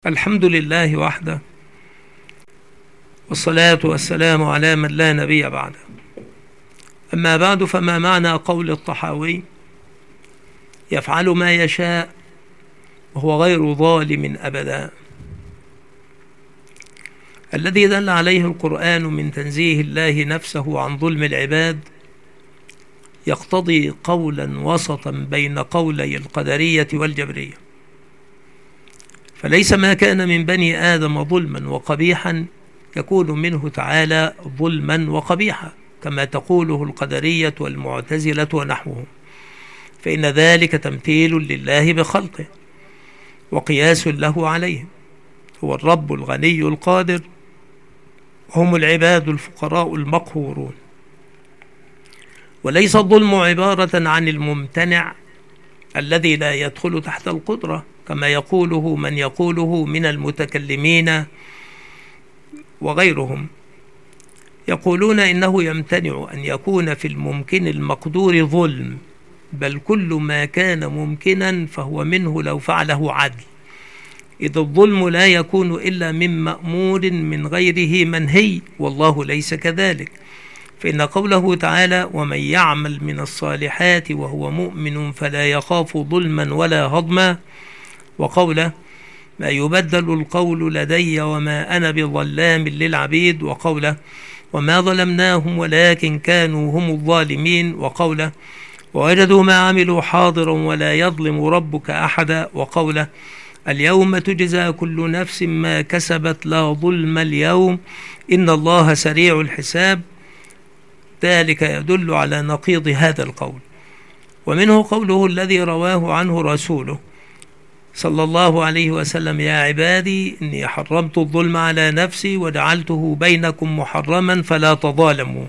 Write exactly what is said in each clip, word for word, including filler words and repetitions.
الحمد لله وحده، والصلاة والسلام على من لا نبي بعده. أما بعد، فما معنى قول الطحاوي: يفعل ما يشاء وهو غير ظالم أبدا؟ الذي دل عليه القرآن من تنزيه الله نفسه عن ظلم العباد يقتضي قولا وسطا بين قولي القدرية والجبرية، فليس ما كان من بني آدم ظلما وقبيحا يكون منه تعالى ظلما وقبيحا كما تقوله القدرية والمعتزلة ونحوهم، فإن ذلك تمثيل لله بخلقه وقياس له عليهم. هو الرب الغني القادر، هم العباد الفقراء المقهورون. وليس الظلم عبارة عن الممتنع الذي لا يدخل تحت القدرة كما يقوله من يقوله من المتكلمين وغيرهم، يقولون إنه يمتنع أن يكون في الممكن المقدور ظلم، بل كل ما كان ممكنا فهو منه لو فعله عدل، إذ الظلم لا يكون إلا من مأمور من غيره منهي، والله ليس كذلك. فإن قوله تعالى: ومن يعمل من الصالحات وهو مؤمن فلا يخاف ظلما ولا هضما، وقوله: ما يبدل القول لدي وما أنا بظلام للعبيد، وقوله: وما ظلمناهم ولكن كانوا هم الظالمين، وقوله: ووجدوا ما عملوا حاضرا ولا يظلم ربك أحدا، وقوله: اليوم تجزى كل نفس ما كسبت لا ظلم اليوم إن الله سريع الحساب. ذلك يدل على نقيض هذا القول. ومنه قوله الذي رواه عنه رسوله صلى الله عليه وسلم: يا عبادي إني حرمت الظلم على نفسي وجعلته بينكم محرما فلا تظالموا.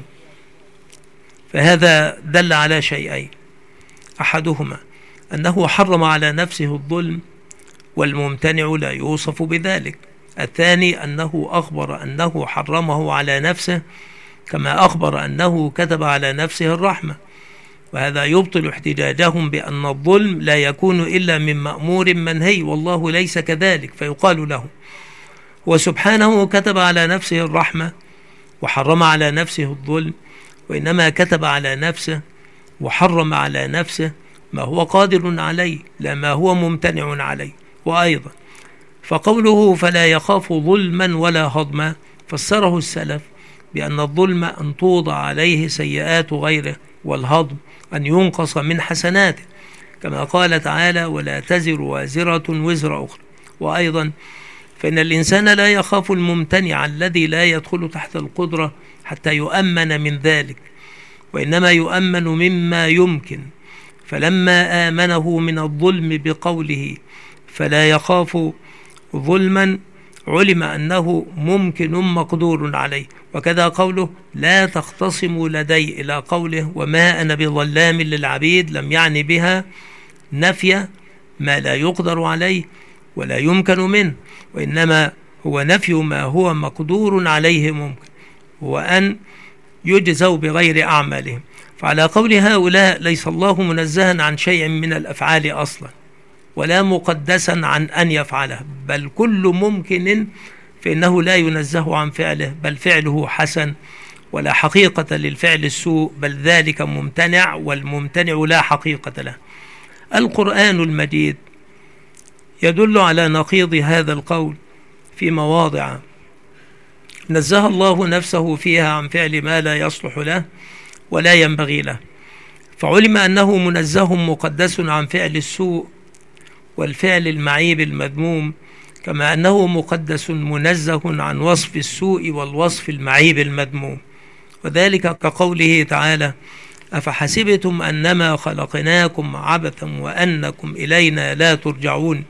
فهذا دل على شيئين: أحدهما أنه حرم على نفسه الظلم والممتنع لا يوصف بذلك، الثاني أنه أخبر أنه حرمه على نفسه كما أخبر أنه كتب على نفسه الرحمة، وهذا يبطل احتجاجهم بأن الظلم لا يكون إلا من مأمور منهي، والله ليس كذلك. فيقال له: وسبحانه كتب على نفسه الرحمة وحرم على نفسه الظلم، وإنما كتب على نفسه وحرم على نفسه ما هو قادر عليه لا ما هو ممتنع عليه. وأيضا فقوله فلا يخاف ظلما ولا هضما فسره السلف بأن الظلم أن توضع عليه سيئات غيره، والهضم أن ينقص من حسناته، كما قال تعالى: ولا تزر وازرة وزر أخرى. وأيضا فإن الإنسان لا يخاف الممتنع الذي لا يدخل تحت القدرة حتى يؤمن من ذلك، وإنما يؤمن مما يمكن، فلما آمنه من الظلم بقوله فلا يخاف ظلما علم أنه ممكن مقدور عليه. وكذا قوله لا تختصموا لدي إلى قوله وما أنا بظلام للعبيد لم يعني بها نفي ما لا يقدر عليه ولا يمكن منه، وإنما هو نفي ما هو مقدور عليه ممكن، وأن يجزوا بغير أعمالهم. فعلى قول هؤلاء ليس الله منزها عن شيء من الأفعال أصلا ولا مقدسا عن أن يفعله، بل كل ممكن فإنه لا ينزه عن فعله، بل فعله حسن، ولا حقيقة للفعل السوء، بل ذلك ممتنع، والممتنع لا حقيقة له. القرآن المجيد يدل على نقيض هذا القول في مواضع نزه الله نفسه فيها عن فعل ما لا يصلح له ولا ينبغي له، فعلم أنه منزه مقدس عن فعل السوء والفعل المعيب المذموم، كما أنه مقدس منزه عن وصف السوء والوصف المعيب المذموم. وذلك كقوله تعالى: أفحسبتم أنما خلقناكم عبثا وأنكم إلينا لا ترجعون،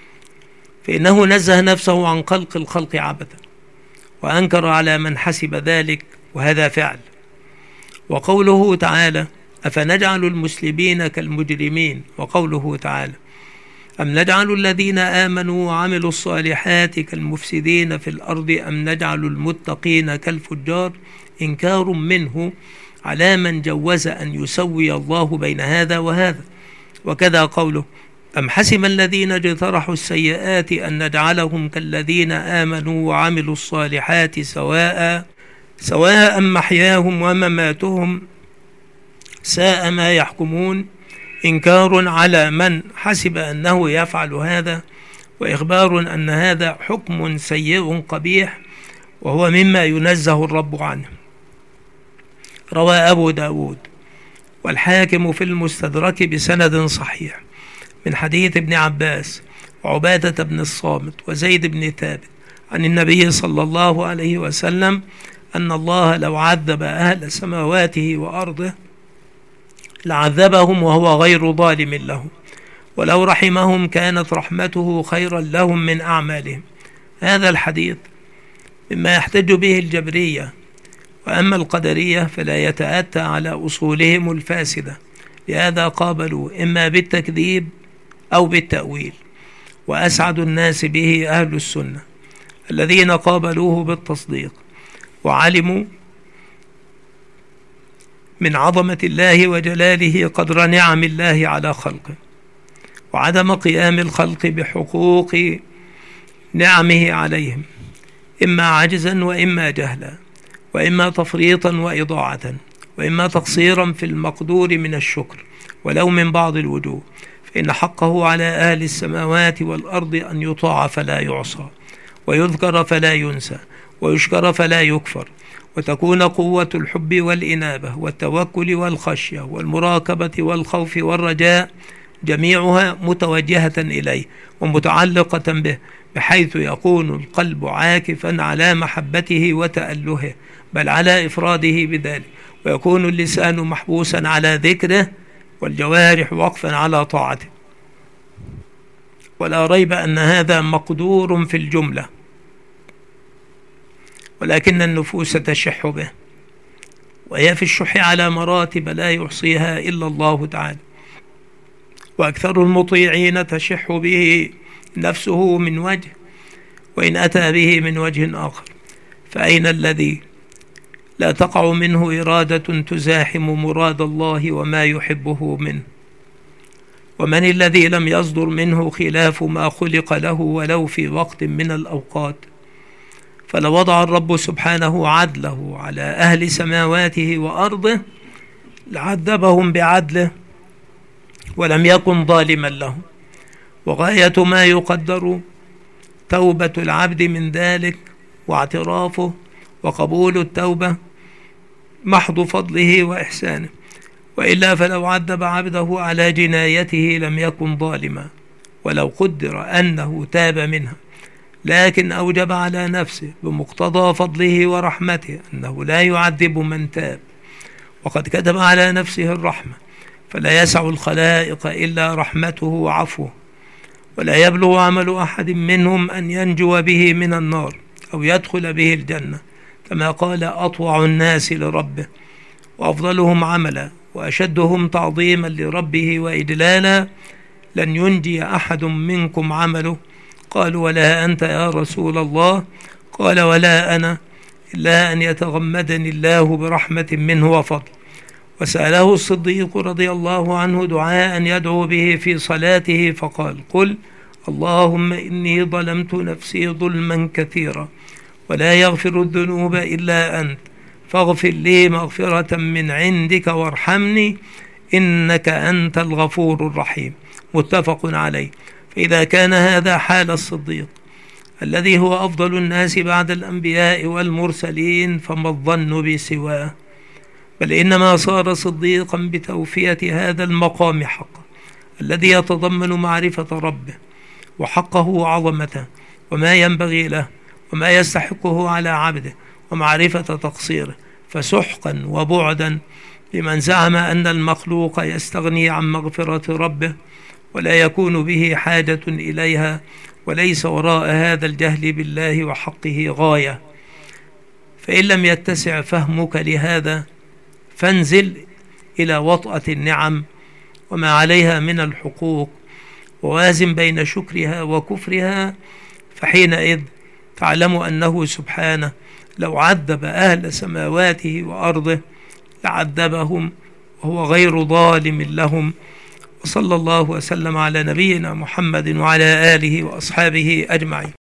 فإنه نزه نفسه عن خلق الخلق عبثا وأنكر على من حسب ذلك، وهذا فعل. وقوله تعالى: أفنجعل المسلمين كالمجرمين، وقوله تعالى: أم نجعل الذين آمنوا وعملوا الصالحات كالمفسدين في الأرض أم نجعل المتقين كالفجار، إنكار منه على من جوز أن يسوي الله بين هذا وهذا. وكذا قوله: أم حسب الذين اجترحوا السيئات أن نجعلهم كالذين آمنوا وعملوا الصالحات سواء سواء محياهم ومماتهم ساء ما يحكمون. إنكار على من حسب أنه يفعل هذا، وإخبار أن هذا حكم سيء قبيح، وهو مما ينزه الرب عنه. روى أبو داود والحاكم في المستدرك بسند صحيح من حديث ابن عباس وعبادة بن الصامت وزيد بن ثابت عن النبي صلى الله عليه وسلم أن الله لو عذب أهل سماواته وأرضه لعذبهم وهو غير ظالم لهم، ولو رحمهم كانت رحمته خيرا لهم من أعمالهم. هذا الحديث مما يحتج به الجبرية، وأما القدرية فلا يتأتى على أصولهم الفاسدة، لهذا قابلوا إما بالتكذيب أو بالتأويل. وأسعد الناس به أهل السنة الذين قابلوه بالتصديق، وعلموا من عظمة الله وجلاله قدر نعم الله على خلقه، وعدم قيام الخلق بحقوق نعمه عليهم، إما عجزا وإما جهلا، وإما تفريطا وإضاعة، وإما تقصيرا في المقدور من الشكر ولو من بعض الوجوه، فإن حقه على أهل السماوات والأرض أن يطاع فلا يعصى، ويذكر فلا ينسى، ويشكر فلا يكفر، وتكون قوة الحب والإنابة والتوكل والخشية والمراقبة والخوف والرجاء جميعها متوجهة إليه ومتعلقة به، بحيث يكون القلب عاكفا على محبته وتألهه، بل على إفراده بذلك، ويكون اللسان محبوسا على ذكره، والجوارح وقفا على طاعته. ولا ريب أن هذا مقدور في الجملة، ولكن النفوس تشح به، وهي في الشح على مراتب لا يحصيها إلا الله تعالى. وأكثر المطيعين تشح به نفسه من وجه، وإن أتى به من وجه آخر، فأين الذي لا تقع منه إرادة تزاحم مراد الله وما يحبه منه؟ ومن الذي لم يصدر منه خلاف ما خلق له ولو في وقت من الأوقات؟ فلو وضع الرب سبحانه عدله على أهل سماواته وأرضه لعذبهم بعدله ولم يكن ظالما لهم. وغاية ما يقدر توبة العبد من ذلك واعترافه وقبول التوبة محض فضله وإحسانه، وإلا فلو عذب عبده على جنايته لم يكن ظالما، ولو قدر أنه تاب منها، لكن أوجب على نفسه بمقتضى فضله ورحمته أنه لا يعذب من تاب، وقد كتب على نفسه الرحمة، فلا يسع الخلائق إلا رحمته وعفوه، ولا يبلغ عمل أحد منهم أن ينجو به من النار أو يدخل به الجنة، كما قال أطوع الناس لربه وأفضلهم عملا وأشدهم تعظيما لربه وإجلالا لن ينجي أحد منكم عمله. قالوا ولا أنت يا رسول الله؟ قال ولا أنا إلا أن يتغمدني الله برحمة منه وفضل. وسأله الصديق رضي الله عنه دعاء يدعو به في صلاته فقال قل اللهم إني ظلمت نفسي ظلما كثيرا ولا يغفر الذنوب إلا أنت فاغفر لي مغفرة من عندك وارحمني إنك أنت الغفور الرحيم. متفق عليه. فإذا كان هذا حال الصديق الذي هو أفضل الناس بعد الأنبياء والمرسلين، فما الظن بسواه؟ بل إنما صار صديقا بتوفية هذا المقام حقا الذي يتضمن معرفة ربه وحقه وعظمته وما ينبغي له وما يستحقه على عبده ومعرفة تقصيره. فسحقا وبعدا لمن زعم أن المخلوق يستغني عن مغفرة ربه ولا يكون به حاجة إليها، وليس وراء هذا الجهل بالله وحقه غاية. فإن لم يتسع فهمك لهذا فانزل إلى وطأة النعم وما عليها من الحقوق، ووازن بين شكرها وكفرها، فحينئذ تعلم أنه سبحانه لو عذب أهل سماواته وأرضه لعذبهم وهو غير ظالم لهم. صلى الله وسلم على نبينا محمد وعلى آله وأصحابه أجمعين.